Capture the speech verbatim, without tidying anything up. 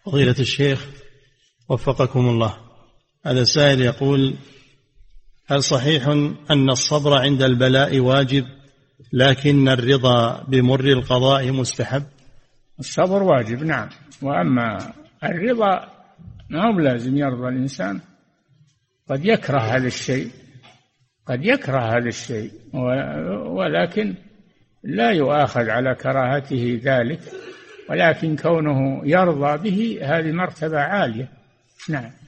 فضيلة الشيخ وفقكم الله، هذا سائل يقول: هل صحيح أن الصبر عند البلاء واجب لكن الرضا بمر القضاء مستحب؟ الصبر واجب نعم، وأما الرضا ما هو لازم يرضى الإنسان، قد يكره هذا الشيء قد يكره هذا الشيء ولكن لا يؤاخذ على كراهته ذلك، ولكن كونه يرضى به هذه مرتبة عالية. نعم.